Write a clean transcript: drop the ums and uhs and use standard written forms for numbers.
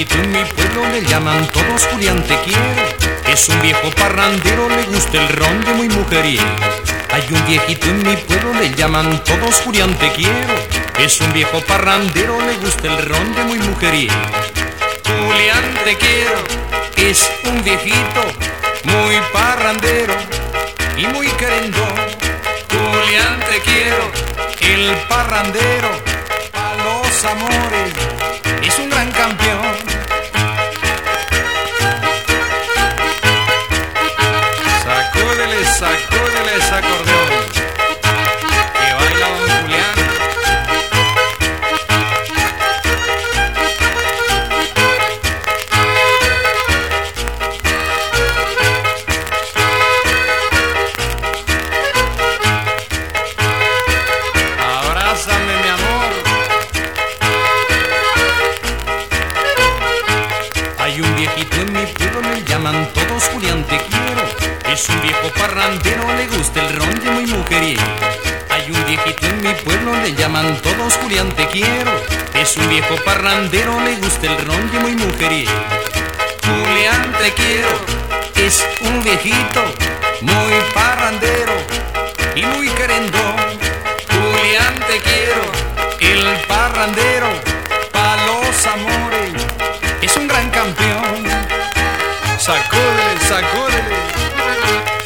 viejito en mi pueblo, le llaman todos Julián Te Quiero. Es un viejo parrandero, le gusta el ron de muy mujeriego. Hay un viejito en mi pueblo, le llaman todos Julián Te Quiero. Es un viejo parrandero, le gusta el ron de muy mujeriego. Julián Te Quiero es un viejito muy parrandero y muy querendón. Julián Te Quiero, el parrandero, a los amores, es un gran campeón. Sacúdele, sacúdele ese acordeón, que baila don Julián. Abrázame, mi amor. Hay un viejito en mi pueblo, le llaman todos Julián Te Quiero. Es un viejo parrandero, le gusta el ron de muy mujeriego. Hay un viejito en mi pueblo, le llaman todos Julián Te Quiero. Es un viejo parrandero, le gusta el ron de muy mujeriego. Julián Te Quiero es un viejito muy parrandero y muy querendón. Julián Te Quiero, el parrandero, pa' los amores, es un gran campeón. Sacúdele, sacúdele.